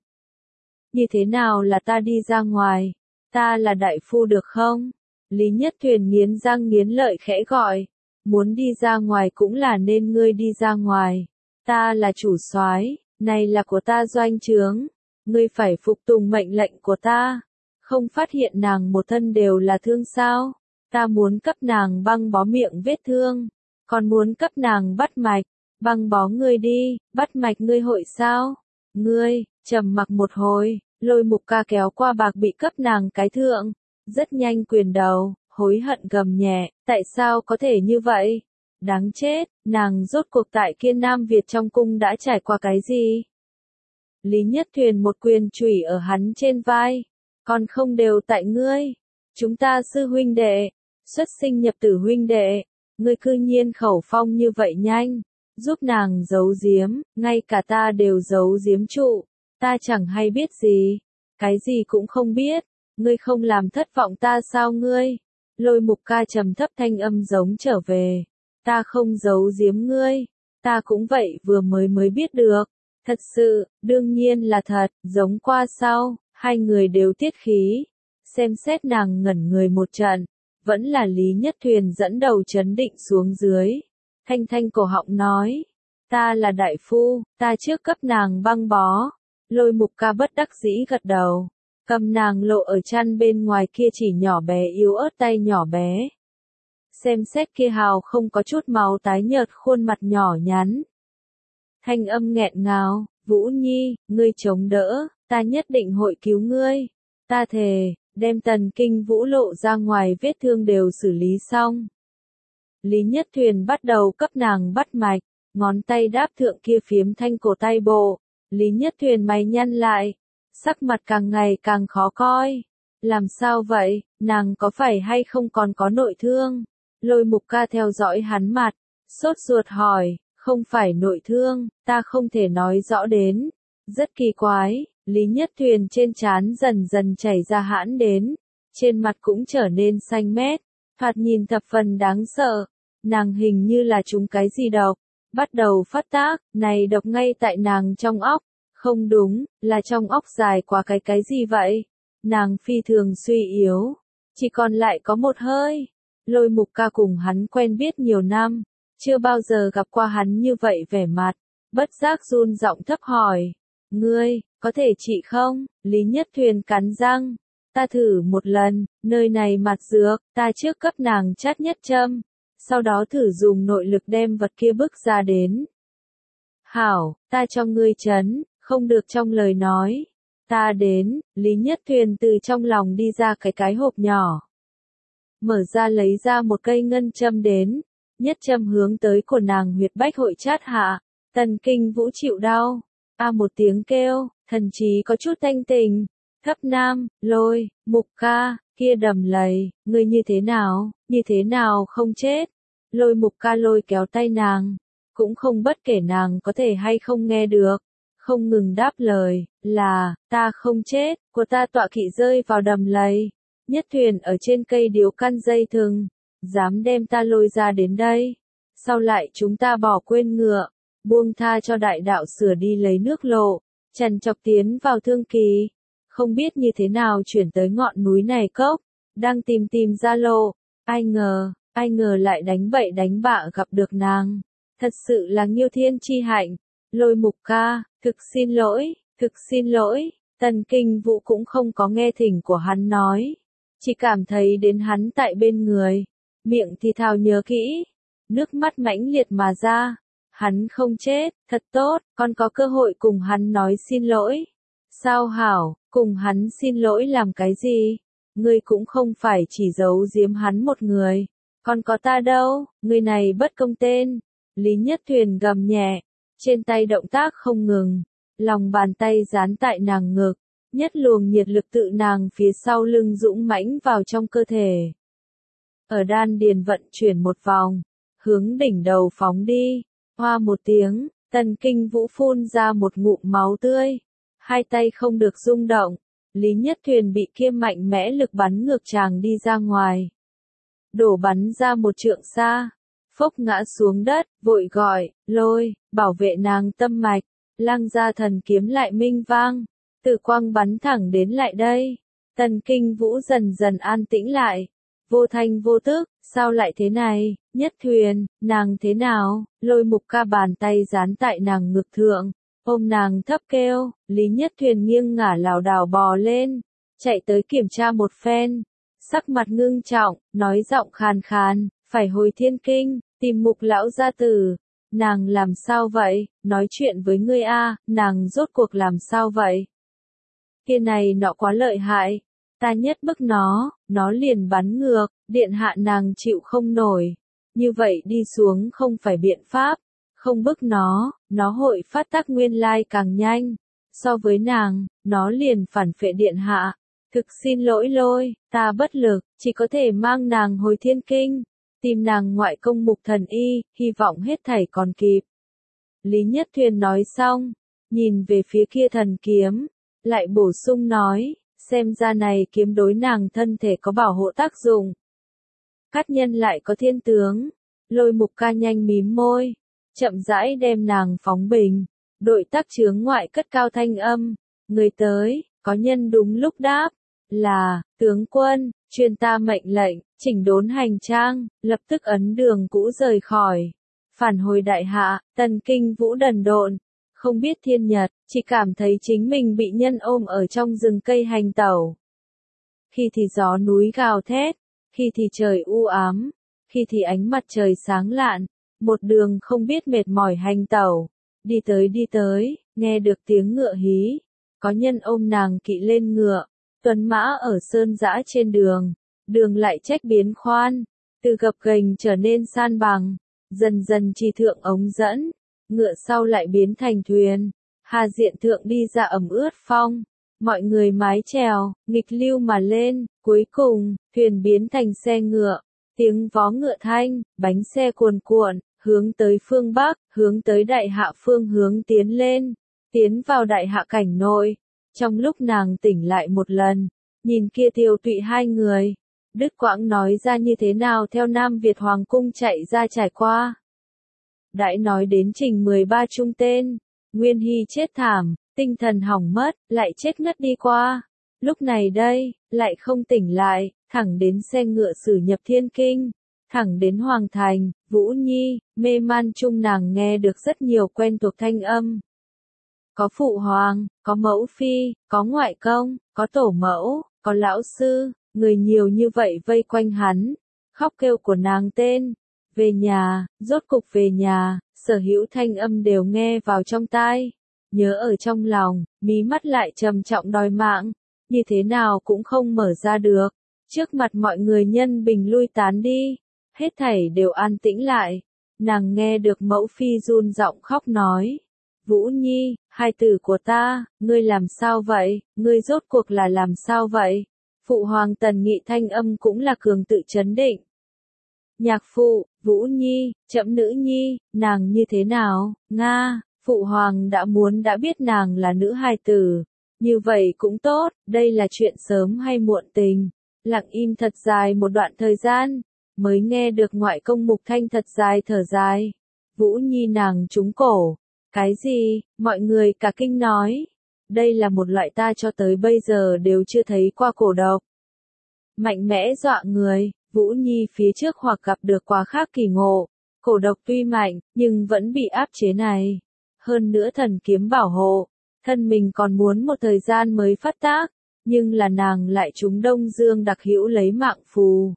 Như thế nào là ta đi ra ngoài? Ta là đại phu được không? Lý Nhất Thuyền nghiến răng nghiến lợi khẽ gọi. Muốn đi ra ngoài cũng là nên ngươi đi ra ngoài. Ta là chủ soái, này là của ta doanh trướng. Ngươi phải phục tùng mệnh lệnh của ta. Không phát hiện nàng một thân đều là thương sao? Ta muốn cấp nàng băng bó miệng vết thương. Còn muốn cấp nàng bắt mạch. Băng bó ngươi đi, bắt mạch ngươi hội sao? Ngươi, trầm mặc một hồi. Lôi Mục Ca kéo qua bạc bị cấp nàng cái thượng, rất nhanh quyền đầu, hối hận gầm nhẹ, tại sao có thể như vậy? Đáng chết, nàng rốt cuộc tại kia Nam Việt trong cung đã trải qua cái gì? Lý Nhất Thuyền một quyền chủy ở hắn trên vai, còn không đều tại ngươi, chúng ta sư huynh đệ, xuất sinh nhập tử huynh đệ, ngươi cư nhiên khẩu phong như vậy nhanh, giúp nàng giấu giếm, ngay cả ta đều giấu giếm trụ. Ta chẳng hay biết gì, cái gì cũng không biết, ngươi không làm thất vọng ta sao ngươi? Lôi Mục Ca trầm thấp thanh âm giống trở về, ta không giấu giếm ngươi, ta cũng vậy vừa mới biết được, thật sự, đương nhiên là thật, giống qua sau, hai người đều tiết khí, xem xét nàng ngẩn người một trận, vẫn là Lý Nhất Thuyền dẫn đầu trấn định xuống dưới, thanh cổ họng nói, ta là đại phu, ta trước cấp nàng băng bó. Lôi Mục Ca bất đắc dĩ gật đầu, cầm nàng lộ ở chăn bên ngoài kia chỉ nhỏ bé yếu ớt tay nhỏ bé. Xem xét kia hào không có chút máu tái nhợt khuôn mặt nhỏ nhắn. Thanh âm nghẹn ngào, Vũ Nhi, ngươi chống đỡ, ta nhất định hội cứu ngươi. ta thề, đem Tần Kinh Vũ lộ ra ngoài vết thương đều xử lý xong. Lý Nhất Thuyền bắt đầu cấp nàng bắt mạch, ngón tay đáp thượng kia phiếm thanh cổ tay bộ, Lý Nhất Thuyền mày nhăn lại, sắc mặt càng ngày càng khó coi. Làm sao vậy, nàng có phải hay không còn có nội thương? Lôi Mục Ca theo dõi hắn mặt, sốt ruột hỏi, không phải nội thương, ta không thể nói rõ đến. Rất kỳ quái, Lý Nhất Thuyền trên trán dần dần chảy ra hãn đến, trên mặt cũng trở nên xanh mét, thoạt nhìn thập phần đáng sợ. Nàng hình như là trúng cái gì độc, bắt đầu phát tác, này độc ngay tại nàng trong óc. Không đúng, là trong óc dài quá cái gì vậy? Nàng phi thường suy yếu, chỉ còn lại có một hơi. Lôi Mục Ca cùng hắn quen biết nhiều năm, chưa bao giờ gặp qua hắn như vậy vẻ mặt, bất giác run giọng thấp hỏi, ngươi, có thể trị không? Lý Nhất Thuyền cắn răng, ta thử một lần, nơi này mặt dược, ta trước cấp nàng chát nhất châm, sau đó thử dùng nội lực đem vật kia bức ra đến. Hảo, ta cho ngươi chấn, không được trong lời nói. Ta đến, Lý Nhất Thuyền từ trong lòng đi ra cái hộp nhỏ. Mở ra lấy ra một cây ngân châm đến, nhất châm hướng tới của nàng huyệt bách hội chát hạ. Tần Kinh Vũ chịu đau, một tiếng kêu, thần trí có chút thanh tình. Thấp Nam, Lôi, Mục Ca, kia đầm lầy, ngươi như thế nào không chết? Lôi Mục Ca lôi kéo tay nàng, cũng không bất kể nàng có thể hay không nghe được, không ngừng đáp lời, là, ta không chết, của ta tọa kỵ rơi vào đầm lầy. Nhất Thuyền ở trên cây điếu căn dây thừng, dám đem ta lôi ra đến đây. Sau lại chúng ta bỏ quên ngựa, buông tha cho đại đạo sửa đi lấy nước lộ, trần chọc tiến vào Thương Kỳ. Không biết như thế nào chuyển tới ngọn núi này cốc, đang tìm ra lộ, ai ngờ lại đánh bậy đánh bạ gặp được nàng. Thật sự là nghiêu thiên chi hạnh. Lôi Mục Ca, thực xin lỗi, Tần Kinh Vũ cũng không có nghe thỉnh của hắn nói, chỉ cảm thấy đến hắn tại bên người, miệng thì thào nhớ kỹ, nước mắt mãnh liệt mà ra, hắn không chết, thật tốt, con có cơ hội cùng hắn nói xin lỗi. Sao hảo, cùng hắn xin lỗi làm cái gì? Ngươi cũng không phải chỉ giấu giếm hắn một người, còn có ta đâu, người này bất công tên. Lý Nhất Thuyền gầm nhẹ, trên tay động tác không ngừng, lòng bàn tay dán tại nàng ngực, nhất luồng nhiệt lực tự nàng phía sau lưng dũng mãnh vào trong cơ thể. Ở đan điền vận chuyển một vòng, hướng đỉnh đầu phóng đi, hoa một tiếng, Tần Kinh Vũ phun ra một ngụm máu tươi, hai tay không được rung động, Lý Nhất Thuyền bị kia mạnh mẽ lực bắn ngược chàng đi ra ngoài. Đổ bắn ra một trượng xa, phốc ngã xuống đất, vội gọi, Lôi, bảo vệ nàng tâm mạch. Lăng gia thần kiếm lại minh vang, tử quang bắn thẳng đến lại đây. Tần Kinh Vũ dần dần an tĩnh lại, vô thanh vô tức, sao lại thế này? Nhất Thuyền, nàng thế nào? Lôi Mục Ca bàn tay dán tại nàng ngực thượng, ôm nàng thấp kêu. Lý Nhất Thuyền nghiêng ngả lảo đảo bò lên, chạy tới kiểm tra một phen, sắc mặt ngưng trọng, nói giọng khàn khàn, phải hồi Thiên Kinh, tìm Mục lão gia tử. Nàng làm sao vậy? Nói chuyện với ngươi a, nàng rốt cuộc làm sao vậy? Kia này nọ quá lợi hại, ta nhất bức nó liền bắn ngược, điện hạ nàng chịu không nổi. Như vậy đi xuống không phải biện pháp, không bức nó hội phát tác nguyên lai càng nhanh. So với nàng, nó liền phản phệ điện hạ. Thực xin lỗi Lôi, ta bất lực, chỉ có thể mang nàng hồi Thiên Kinh, tìm nàng ngoại công Mục thần y, hy vọng hết thảy còn kịp. Lý Nhất Thuyền nói xong, nhìn về phía kia thần kiếm, lại bổ sung nói, xem ra này kiếm đối nàng thân thể có bảo hộ tác dụng. Cát nhân lại có thiên tướng, Lôi Mục Ca nhanh mím môi, chậm rãi đem nàng phóng bình, đội tác chướng ngoại cất cao thanh âm, người tới, có nhân đúng lúc đáp, là, tướng quân, truyền ta mệnh lệnh, chỉnh đốn hành trang, lập tức ấn đường cũ rời khỏi. Phản hồi đại hạ, Tần Kinh Vũ đần độn, không biết thiên nhật, chỉ cảm thấy chính mình bị nhân ôm ở trong rừng cây hành tẩu. Khi thì gió núi gào thét, khi thì trời u ám, khi thì ánh mặt trời sáng lạn, một đường không biết mệt mỏi hành tẩu. Đi tới, nghe được tiếng ngựa hí, có nhân ôm nàng kỵ lên ngựa, Tuấn mã ở sơn dã trên đường, đường lại trách biến khoan, từ gập ghềnh trở nên san bằng, dần dần trì thượng ống dẫn, ngựa sau lại biến thành thuyền, hà diện thượng đi ra ẩm ướt phong, mọi người mái chèo, nghịch lưu mà lên, cuối cùng, thuyền biến thành xe ngựa, tiếng vó ngựa thanh, bánh xe cuồn cuộn, hướng tới phương Bắc, hướng tới đại hạ phương hướng tiến lên, tiến vào đại hạ cảnh nội. Trong lúc nàng tỉnh lại một lần, nhìn kia Tiêu Tụy hai người, đứt quãng nói ra như thế nào theo Nam Việt Hoàng cung chạy ra trải qua. Đãi nói đến trình 13 trung tên, Nguyên Hy chết thảm, tinh thần hỏng mất, lại chết ngất đi qua. Lúc này đây, lại không tỉnh lại, thẳng đến xe ngựa xử nhập thiên kinh, thẳng đến Hoàng thành, Vũ Nhi, mê man chung nàng nghe được rất nhiều quen thuộc thanh âm. Có phụ hoàng, có mẫu phi, có ngoại công, có tổ mẫu, có lão sư, người nhiều như vậy vây quanh hắn, khóc kêu của nàng tên. Về nhà, rốt cục về nhà, sở hữu thanh âm đều nghe vào trong tai, nhớ ở trong lòng, mí mắt lại trầm trọng đòi mạng, như thế nào cũng không mở ra được. Trước mặt mọi người nhân bình lui tán đi, hết thảy đều an tĩnh lại, nàng nghe được mẫu phi run giọng khóc nói. Vũ Nhi, hai tử của ta, ngươi làm sao vậy, ngươi rốt cuộc là làm sao vậy? Phụ hoàng Tần Nghị thanh âm cũng là cường tự chấn định. Nhạc phụ, Vũ Nhi, trẫm nữ nhi, nàng như thế nào, Nga, phụ hoàng đã biết nàng là nữ hài tử. Như vậy cũng tốt, đây là chuyện sớm hay muộn tình. Lặng im thật dài một đoạn thời gian, mới nghe được ngoại công Mục Thanh thật dài thở dài. Vũ Nhi nàng trúng cổ. Cái gì, mọi người cả kinh nói. Đây là một loại ta cho tới bây giờ đều chưa thấy qua cổ độc. Mạnh mẽ dọa người, Vũ Nhi phía trước hoặc gặp được quá khác kỳ ngộ. Cổ độc tuy mạnh, nhưng vẫn bị áp chế này. Hơn nữa thần kiếm bảo hộ, thân mình còn muốn một thời gian mới phát tác, nhưng là nàng lại trúng Đông Dương đặc hữu lấy mạng phù.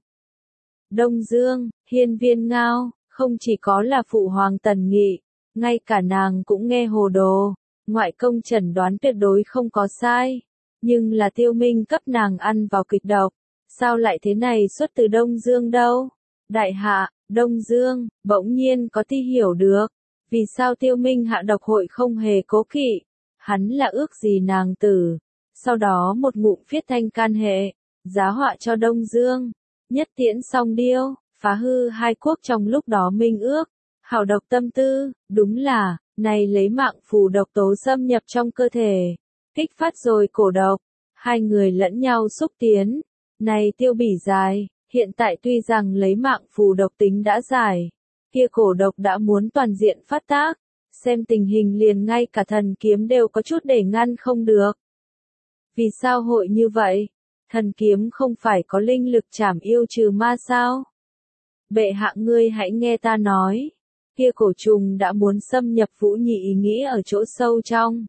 Đông Dương, hiên viên ngao, không chỉ có là phụ hoàng Tần Nghị, ngay cả nàng cũng nghe hồ đồ, ngoại công chẩn đoán tuyệt đối không có sai, nhưng là Tiêu Minh cấp nàng ăn vào kịch độc, sao lại thế này xuất từ Đông Dương đâu? Đại hạ, Đông Dương, bỗng nhiên có ti hiểu được, vì sao Tiêu Minh hạ độc hội không hề cố kỵ, hắn là ước gì nàng tử, sau đó một ngụm phiết thanh can hệ, giá họa cho Đông Dương, nhất tiễn song điêu, phá hư hai quốc trong lúc đó minh ước. Hảo độc tâm tư, đúng là, này lấy mạng phù độc tố xâm nhập trong cơ thể, kích phát rồi cổ độc, hai người lẫn nhau xúc tiến, này Tiêu Bỉ dài, hiện tại tuy rằng lấy mạng phù độc tính đã giải, kia cổ độc đã muốn toàn diện phát tác, xem tình hình liền ngay cả thần kiếm đều có chút để ngăn không được. Vì sao hội như vậy? Thần kiếm không phải có linh lực trảm yêu trừ ma sao? Bệ hạ ngươi hãy nghe ta nói. Kia cổ trùng đã muốn xâm nhập Vũ Nhi ý nghĩ ở chỗ sâu trong.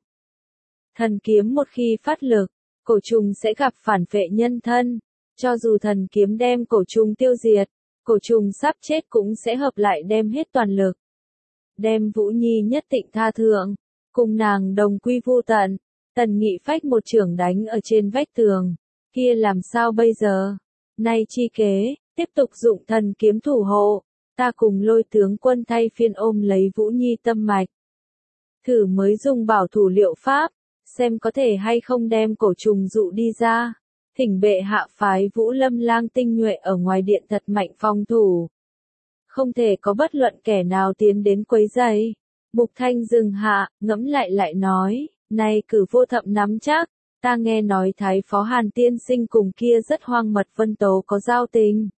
Thần kiếm một khi phát lực, cổ trùng sẽ gặp phản phệ nhân thân, cho dù thần kiếm đem cổ trùng tiêu diệt, cổ trùng sắp chết cũng sẽ hợp lại đem hết toàn lực. Đem Vũ Nhi nhất tịnh tha thượng, cùng nàng đồng quy vu tận, Tần Nghị phách một chưởng đánh ở trên vách tường, kia làm sao bây giờ? Nay chi kế, tiếp tục dụng thần kiếm thủ hộ. Ta cùng Lôi tướng quân thay phiên ôm lấy Vũ Nhi tâm mạch. Thử mới dùng bảo thủ liệu pháp, xem có thể hay không đem cổ trùng dụ đi ra. Thỉnh bệ hạ phái Vũ Lâm lang tinh nhuệ ở ngoài điện thật mạnh phòng thủ. Không thể có bất luận kẻ nào tiến đến quấy rầy. Mục Thanh dừng hạ, ngẫm lại nói, này cử vô thậm nắm chắc, ta nghe nói Thái Phó Hàn tiên sinh cùng kia rất hoang mật Vân Tố có giao tình.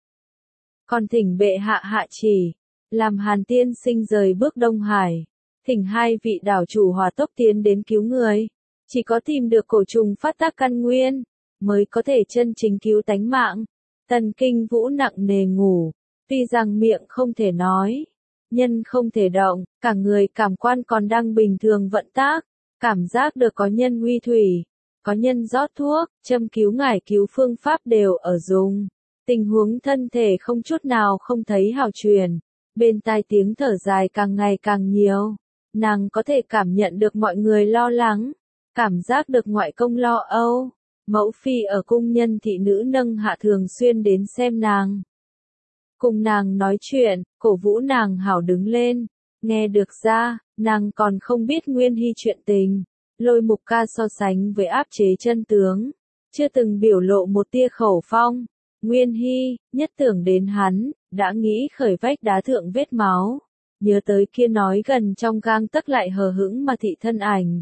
Còn thỉnh bệ hạ hạ chỉ, làm Hàn tiên sinh rời bước Đông Hải, thỉnh hai vị đảo chủ hòa tốc tiến đến cứu người, chỉ có tìm được cổ trùng phát tác căn nguyên, mới có thể chân chính cứu tánh mạng. Tần Kinh Vũ nặng nề ngủ, tuy rằng miệng không thể nói, nhân không thể động, cả người cảm quan còn đang bình thường vận tác, cảm giác được có nhân uy thủy, có nhân rót thuốc, châm cứu ngải cứu phương pháp đều ở dùng. Tình huống thân thể không chút nào không thấy hào truyền, bên tai tiếng thở dài càng ngày càng nhiều, nàng có thể cảm nhận được mọi người lo lắng, cảm giác được ngoại công lo âu, Mẫu phi ở cung nhân thị nữ nâng hạ thường xuyên đến xem nàng. Cùng nàng nói chuyện, cổ vũ nàng hảo đứng lên. Nghe được ra, nàng còn không biết Nguyên Hy chuyện tình. Lôi Mục Ca so sánh với áp chế chân tướng, chưa từng biểu lộ một tia khẩu phong. Nguyên Hy, nhất tưởng đến hắn, đã nghĩ khởi vách đá thượng vết máu. Nhớ tới kia nói gần trong gang tấc lại hờ hững mà thị thân ảnh.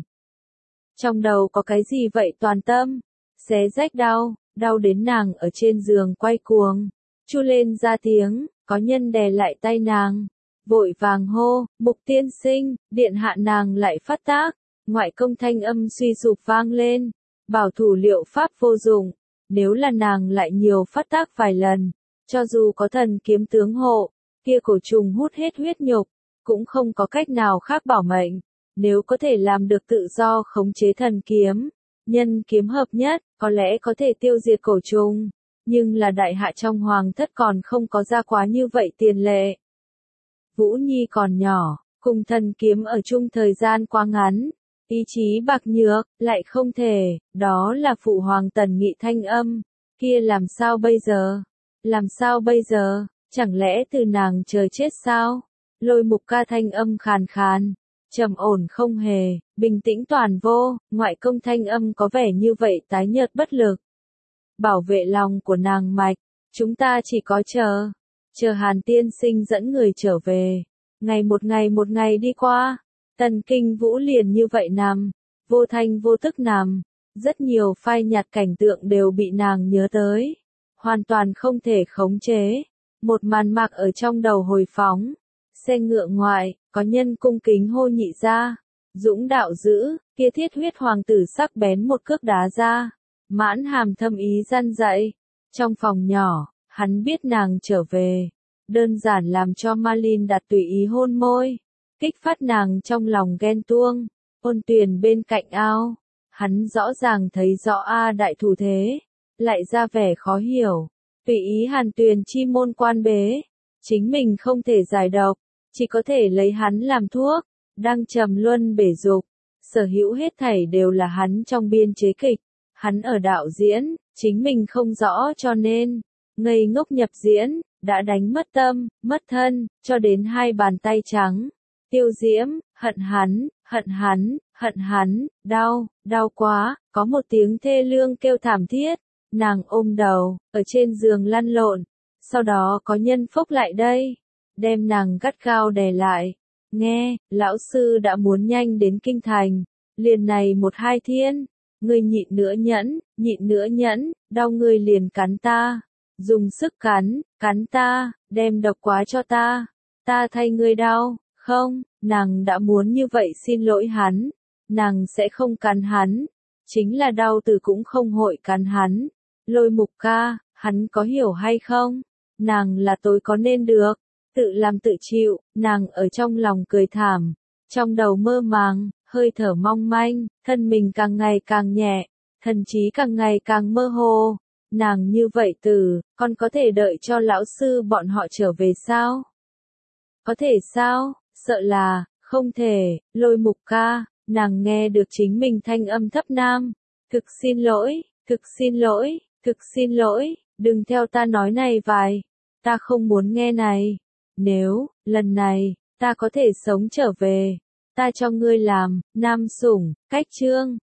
Trong đầu có cái gì vậy toàn tâm? Xé rách đau, đau đến nàng ở trên giường quay cuồng. Chu lên ra tiếng, có nhân đè lại tay nàng. Vội vàng hô, Mục tiên sinh, điện hạ nàng lại phát tác. Ngoại công thanh âm suy sụp vang lên. Bảo thủ liệu pháp vô dụng. Nếu là nàng lại nhiều phát tác vài lần, cho dù có thần kiếm tướng hộ, kia cổ trùng hút hết huyết nhục, cũng không có cách nào khác bảo mệnh. Nếu có thể làm được tự do khống chế thần kiếm, nhân kiếm hợp nhất, có lẽ có thể tiêu diệt cổ trùng. Nhưng là đại hạ trong hoàng thất còn không có ra quá như vậy tiền lệ. Vũ Nhi còn nhỏ, cùng thần kiếm ở chung thời gian quá ngắn. Ý chí bạc nhược, lại không thể, đó là phụ hoàng Tần Nghị thanh âm. Kia làm sao bây giờ? Làm sao bây giờ? Chẳng lẽ từ nàng chờ chết sao? Lôi Mục Ca thanh âm khàn khàn, trầm ổn không hề, bình tĩnh toàn vô. Ngoại công thanh âm có vẻ như vậy tái nhợt bất lực. Bảo vệ lòng của nàng mạch, chúng ta chỉ có chờ Hàn tiên sinh dẫn người trở về. Ngày một ngày đi qua, Tần Kinh Vũ liền như vậy nằm, vô thanh vô tức nằm. Rất nhiều phai nhạt cảnh tượng đều bị nàng nhớ tới, hoàn toàn không thể khống chế. Một màn mạc ở trong đầu hồi phóng. Xe ngựa ngoại, có nhân cung kính hô nhị ra. Dũng đạo dữ, kia thiết huyết hoàng tử sắc bén một cước đá ra. Mãn hàm thâm ý răn dạy. Trong phòng nhỏ, hắn biết nàng trở về. Đơn giản làm cho Malin đặt tùy ý hôn môi. Kích phát nàng trong lòng ghen tuông. Ôn Tuyền bên cạnh ao. Hắn rõ ràng thấy rõ đại thủ thế. Lại ra vẻ khó hiểu. Tùy ý Hàn Tuyền chi môn quan bế. Chính mình không thể giải độc. Chỉ có thể lấy hắn làm thuốc. Đang trầm luân bể dục. Sở hữu hết thảy đều là hắn trong biên chế kịch. Hắn ở đạo diễn, chính mình không rõ cho nên, ngây ngốc nhập diễn, đã đánh mất tâm, mất thân, cho đến hai bàn tay trắng. Tiêu Diễm, hận hắn, đau quá, có một tiếng thê lương kêu thảm thiết. Nàng ôm đầu, ở trên giường lăn lộn. Sau đó có nhân phốc lại đây, đem nàng gắt gao đè lại. Nghe, lão sư đã muốn nhanh đến kinh thành, liền này 1-2 thiên. Ngươi nhịn nữa nhẫn, đau ngươi liền cắn ta. Dùng sức cắn ta, đem độc quá cho ta. Ta thay ngươi đau, không, nàng đã muốn như vậy xin lỗi hắn. Nàng sẽ không cắn hắn. Chính là đau từ cũng không hội cắn hắn. Lôi Mục Ca, hắn có hiểu hay không? Nàng là tôi có nên được. Tự làm tự chịu, nàng ở trong lòng cười thảm. Trong đầu mơ màng. Hơi thở mong manh, thân mình càng ngày càng nhẹ, thần trí càng ngày càng mơ hồ. Nàng như vậy con có thể đợi cho lão sư bọn họ trở về sao? Có thể sao? Sợ là, không thể. Lôi Mục Ca, nàng nghe được chính mình thanh âm thấp nam. Thực xin lỗi, đừng theo ta nói này vài. Ta không muốn nghe này. Nếu, lần này, ta có thể sống trở về. Ta cho ngươi làm, nam sủng, cách chương.